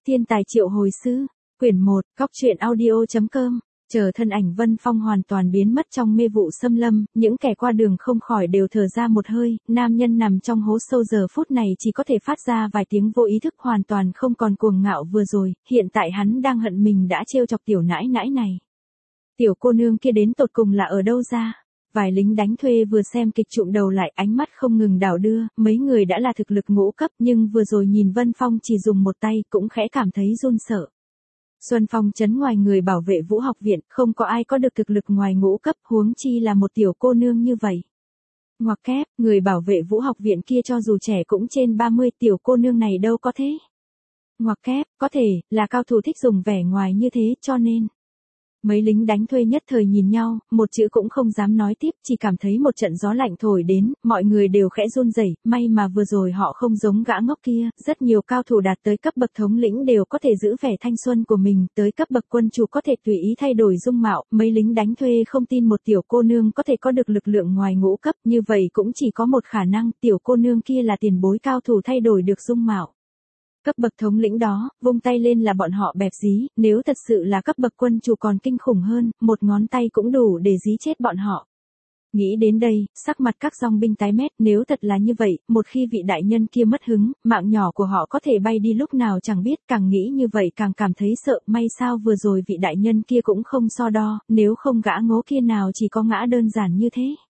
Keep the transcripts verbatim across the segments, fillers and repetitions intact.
Thiên tài triệu hồi sư, quyển một, góc truyện audio.com. Chờ thân ảnh Vân Phong hoàn toàn biến mất trong mê vụ xâm lâm, những kẻ qua đường không khỏi đều thở ra một hơi, nam nhân nằm trong hố sâu giờ phút này chỉ có thể phát ra vài tiếng vô ý thức, hoàn toàn không còn cuồng ngạo vừa rồi, hiện tại hắn đang hận mình đã trêu chọc tiểu nãi nãi này. Tiểu cô nương kia đến tột cùng là ở đâu ra? Vài lính đánh thuê vừa xem kịch trụm đầu lại, ánh mắt không ngừng đảo đưa, mấy người đã là thực lực ngũ cấp nhưng vừa rồi nhìn Vân Phong chỉ dùng một tay cũng khẽ cảm thấy run sợ. Xuân Phong trấn ngoài người bảo vệ Vũ học viện, không có ai có được thực lực ngoài ngũ cấp, huống chi là một tiểu cô nương như vậy. Ngoặc kép, người bảo vệ Vũ học viện kia cho dù trẻ cũng trên ba mươi, tiểu cô nương này đâu có thế. Ngoặc kép, có thể, là cao thủ thích dùng vẻ ngoài như thế cho nên. Mấy lính đánh thuê nhất thời nhìn nhau, một chữ cũng không dám nói tiếp, chỉ cảm thấy một trận gió lạnh thổi đến, mọi người đều khẽ run rẩy, may mà vừa rồi họ không giống gã ngốc kia, rất nhiều cao thủ đạt tới cấp bậc thống lĩnh đều có thể giữ vẻ thanh xuân của mình, tới cấp bậc quân chủ có thể tùy ý thay đổi dung mạo, mấy lính đánh thuê không tin một tiểu cô nương có thể có được lực lượng ngoài ngũ cấp, như vậy cũng chỉ có một khả năng, tiểu cô nương kia là tiền bối cao thủ thay đổi được dung mạo. Cấp bậc thống lĩnh đó, vung tay lên là bọn họ bẹp dí, nếu thật sự là cấp bậc quân chủ còn kinh khủng hơn, một ngón tay cũng đủ để dí chết bọn họ. Nghĩ đến đây, sắc mặt các dòng binh tái mét, nếu thật là như vậy, một khi vị đại nhân kia mất hứng, mạng nhỏ của họ có thể bay đi lúc nào chẳng biết, càng nghĩ như vậy càng cảm thấy sợ, may sao vừa rồi vị đại nhân kia cũng không so đo, nếu không gã ngố kia nào chỉ có ngã đơn giản như thế.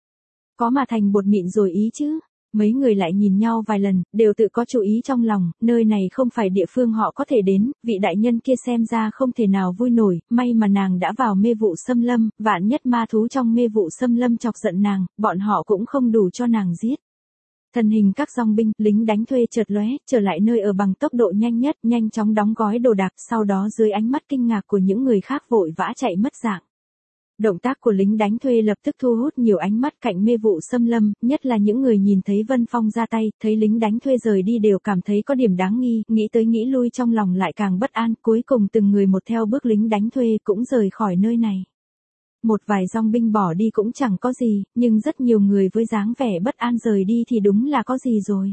Có mà thành bột mịn rồi ý chứ. Mấy người lại nhìn nhau vài lần, đều tự có chú ý trong lòng, nơi này không phải địa phương họ có thể đến, vị đại nhân kia xem ra không thể nào vui nổi, may mà nàng đã vào mê vụ xâm lâm, vạn nhất ma thú trong mê vụ xâm lâm chọc giận nàng, bọn họ cũng không đủ cho nàng giết. Thân hình các dòng binh, lính đánh thuê chợt lóe, trở lại nơi ở bằng tốc độ nhanh nhất, nhanh chóng đóng gói đồ đạc, sau đó dưới ánh mắt kinh ngạc của những người khác vội vã chạy mất dạng. Động tác của lính đánh thuê lập tức thu hút nhiều ánh mắt cạnh mê vụ xâm lâm, nhất là những người nhìn thấy Vân Phong ra tay, thấy lính đánh thuê rời đi đều cảm thấy có điểm đáng nghi, nghĩ tới nghĩ lui trong lòng lại càng bất an, cuối cùng từng người một theo bước lính đánh thuê cũng rời khỏi nơi này. Một vài dòng binh bỏ đi cũng chẳng có gì, nhưng rất nhiều người với dáng vẻ bất an rời đi thì đúng là có gì rồi.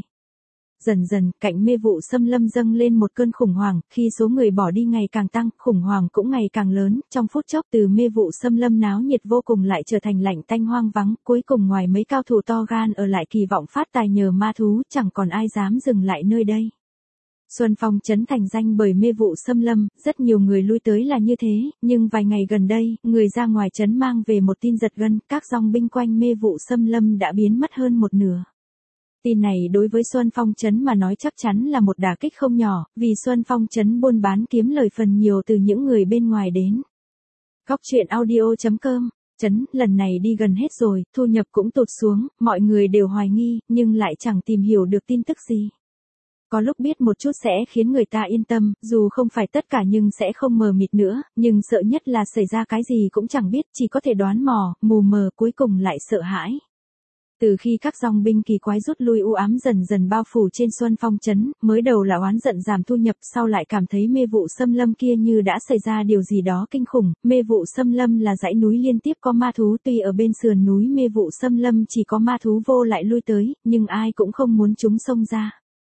Dần dần, cạnh mê vụ xâm lâm dâng lên một cơn khủng hoảng, khi số người bỏ đi ngày càng tăng, khủng hoảng cũng ngày càng lớn, trong phút chốc từ mê vụ xâm lâm náo nhiệt vô cùng lại trở thành lạnh tanh hoang vắng, cuối cùng ngoài mấy cao thủ to gan ở lại kỳ vọng phát tài nhờ ma thú, chẳng còn ai dám dừng lại nơi đây. Xuân Phong trấn thành danh bởi mê vụ xâm lâm, rất nhiều người lui tới là như thế, nhưng vài ngày gần đây, người ra ngoài trấn mang về một tin giật gân, các dòng binh quanh mê vụ xâm lâm đã biến mất hơn một nửa. Tin này đối với Xuân Phong trấn mà nói chắc chắn là một đả kích không nhỏ, vì Xuân Phong trấn buôn bán kiếm lời phần nhiều từ những người bên ngoài đến. Góc truyện audio.com, trấn lần này đi gần hết rồi, thu nhập cũng tụt xuống, mọi người đều hoài nghi, nhưng lại chẳng tìm hiểu được tin tức gì. Có lúc biết một chút sẽ khiến người ta yên tâm, dù không phải tất cả nhưng sẽ không mờ mịt nữa, nhưng sợ nhất là xảy ra cái gì cũng chẳng biết, chỉ có thể đoán mò, mù mờ cuối cùng lại sợ hãi. Từ khi các dòng binh kỳ quái rút lui, u ám dần dần bao phủ trên Xuân Phong trấn, mới đầu là oán giận giảm thu nhập, sau lại cảm thấy mê vụ xâm lâm kia như đã xảy ra điều gì đó kinh khủng. Mê vụ xâm lâm là dãy núi liên tiếp có ma thú, tuy ở bên sườn núi mê vụ xâm lâm chỉ có ma thú vô lại lui tới, nhưng ai cũng không muốn chúng xông ra.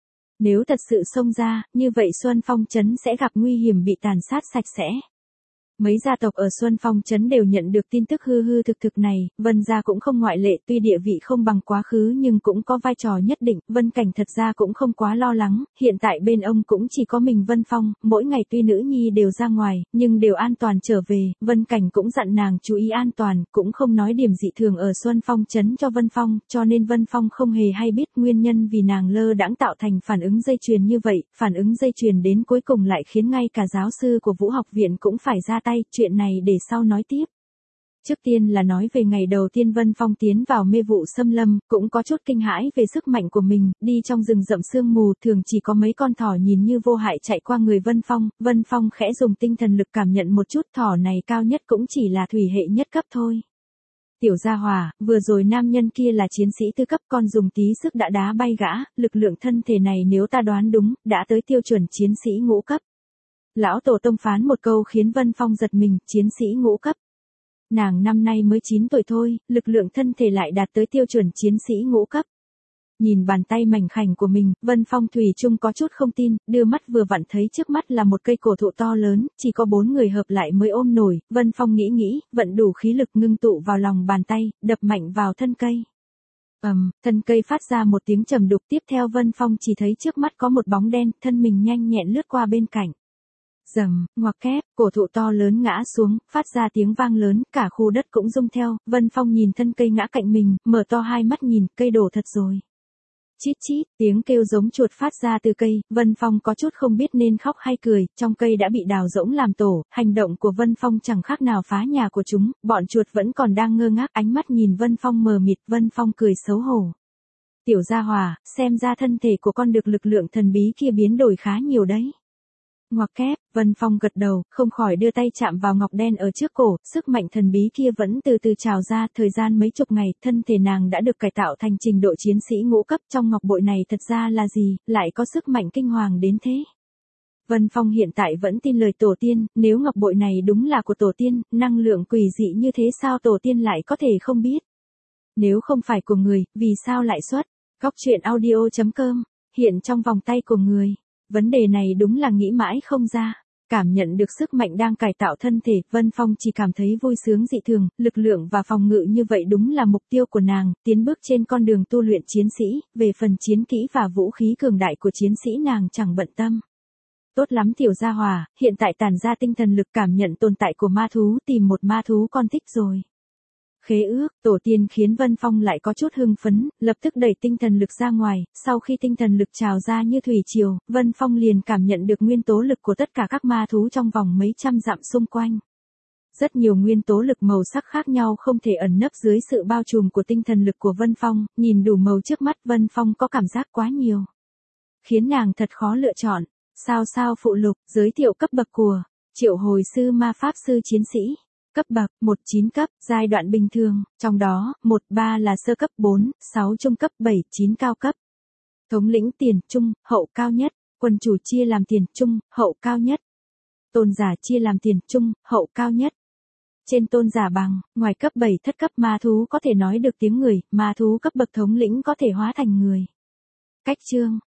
Nếu thật sự xông ra, như vậy Xuân Phong trấn sẽ gặp nguy hiểm bị tàn sát sạch sẽ. Mấy gia tộc ở Xuân Phong trấn đều nhận được tin tức hư hư thực thực này, Vân gia cũng không ngoại lệ, tuy địa vị không bằng quá khứ nhưng cũng có vai trò nhất định, Vân Cảnh thật ra cũng không quá lo lắng, hiện tại bên ông cũng chỉ có mình Vân Phong, mỗi ngày tuy nữ nhi đều ra ngoài, nhưng đều an toàn trở về, Vân Cảnh cũng dặn nàng chú ý an toàn, cũng không nói điểm dị thường ở Xuân Phong trấn cho Vân Phong, cho nên Vân Phong không hề hay biết nguyên nhân vì nàng lơ đãng tạo thành phản ứng dây chuyền như vậy, phản ứng dây chuyền đến cuối cùng lại khiến ngay cả giáo sư của Vũ học viện cũng phải ra tay, chuyện này để sau nói tiếp. Trước tiên là nói về ngày đầu tiên Vân Phong tiến vào mê vụ xâm lâm, cũng có chút kinh hãi về sức mạnh của mình, đi trong rừng rậm sương mù, thường chỉ có mấy con thỏ nhìn như vô hại chạy qua người Vân Phong, Vân Phong khẽ dùng tinh thần lực cảm nhận một chút, thỏ này cao nhất cũng chỉ là thủy hệ nhất cấp thôi. Tiểu gia hòa, vừa rồi nam nhân kia là chiến sĩ tư cấp, con dùng tí sức đã đá bay gã, lực lượng thân thể này nếu ta đoán đúng, đã tới tiêu chuẩn chiến sĩ ngũ cấp. Lão tổ tông phán một câu khiến Vân Phong giật mình, chiến sĩ ngũ cấp. Nàng năm nay mới chín tuổi thôi, lực lượng thân thể lại đạt tới tiêu chuẩn chiến sĩ ngũ cấp. Nhìn bàn tay mảnh khảnh của mình, Vân Phong thủy chung có chút không tin, đưa mắt vừa vặn thấy trước mắt là một cây cổ thụ to lớn, chỉ có bốn người hợp lại mới ôm nổi, Vân Phong nghĩ nghĩ, vận đủ khí lực ngưng tụ vào lòng bàn tay, đập mạnh vào thân cây. ầm, um, thân cây phát ra một tiếng trầm đục, tiếp theo Vân Phong chỉ thấy trước mắt có một bóng đen, thân mình nhanh nhẹn lướt qua bên cạnh. Rầm, ngoặc kép, cổ thụ to lớn ngã xuống, phát ra tiếng vang lớn, cả khu đất cũng rung theo, Vân Phong nhìn thân cây ngã cạnh mình, mở to hai mắt nhìn, cây đổ thật rồi. Chít chít, tiếng kêu giống chuột phát ra từ cây, Vân Phong có chút không biết nên khóc hay cười, trong cây đã bị đào rỗng làm tổ, hành động của Vân Phong chẳng khác nào phá nhà của chúng, bọn chuột vẫn còn đang ngơ ngác, ánh mắt nhìn Vân Phong mờ mịt, Vân Phong cười xấu hổ. Tiểu gia hòa, xem ra thân thể của con được lực lượng thần bí kia biến đổi khá nhiều đấy. Ngoặc kép, Vân Phong gật đầu, không khỏi đưa tay chạm vào ngọc đen ở trước cổ, sức mạnh thần bí kia vẫn từ từ trào ra, thời gian mấy chục ngày, thân thể nàng đã được cải tạo thành trình độ chiến sĩ ngũ cấp, trong ngọc bội này thật ra là gì, lại có sức mạnh kinh hoàng đến thế. Vân Phong hiện tại vẫn tin lời tổ tiên, nếu ngọc bội này đúng là của tổ tiên, năng lượng quỷ dị như thế sao tổ tiên lại có thể không biết. Nếu không phải của người, vì sao lại xuất? Góc truyện audio chấm com, hiện trong vòng tay của người. Vấn đề này đúng là nghĩ mãi không ra. Cảm nhận được sức mạnh đang cải tạo thân thể, Vân Phong chỉ cảm thấy vui sướng dị thường, lực lượng và phòng ngự như vậy đúng là mục tiêu của nàng, tiến bước trên con đường tu luyện chiến sĩ, về phần chiến kỹ và vũ khí cường đại của chiến sĩ nàng chẳng bận tâm. Tốt lắm tiểu gia hòa, hiện tại tản ra tinh thần lực cảm nhận tồn tại của ma thú, tìm một ma thú con thích rồi. Khế ước, tổ tiên khiến Vân Phong lại có chút hưng phấn, lập tức đẩy tinh thần lực ra ngoài, sau khi tinh thần lực trào ra như thủy triều, Vân Phong liền cảm nhận được nguyên tố lực của tất cả các ma thú trong vòng mấy trăm dặm xung quanh. Rất nhiều nguyên tố lực màu sắc khác nhau không thể ẩn nấp dưới sự bao trùm của tinh thần lực của Vân Phong, nhìn đủ màu trước mắt Vân Phong có cảm giác quá nhiều. Khiến nàng thật khó lựa chọn. Sao sao phụ lục, giới thiệu cấp bậc của Triệu Hồi sư ma pháp sư chiến sĩ. Cấp bậc, một chín cấp, giai đoạn bình thường, trong đó, một ba là sơ cấp, bốn, sáu trung cấp, bảy, chín cao cấp. Thống lĩnh tiền, trung, hậu cao nhất, quân chủ chia làm tiền, trung, hậu cao nhất. Tôn giả chia làm tiền, trung, hậu cao nhất. Trên tôn giả bằng, ngoài cấp bảy thất cấp ma thú có thể nói được tiếng người, ma thú cấp bậc thống lĩnh có thể hóa thành người. Cách chương,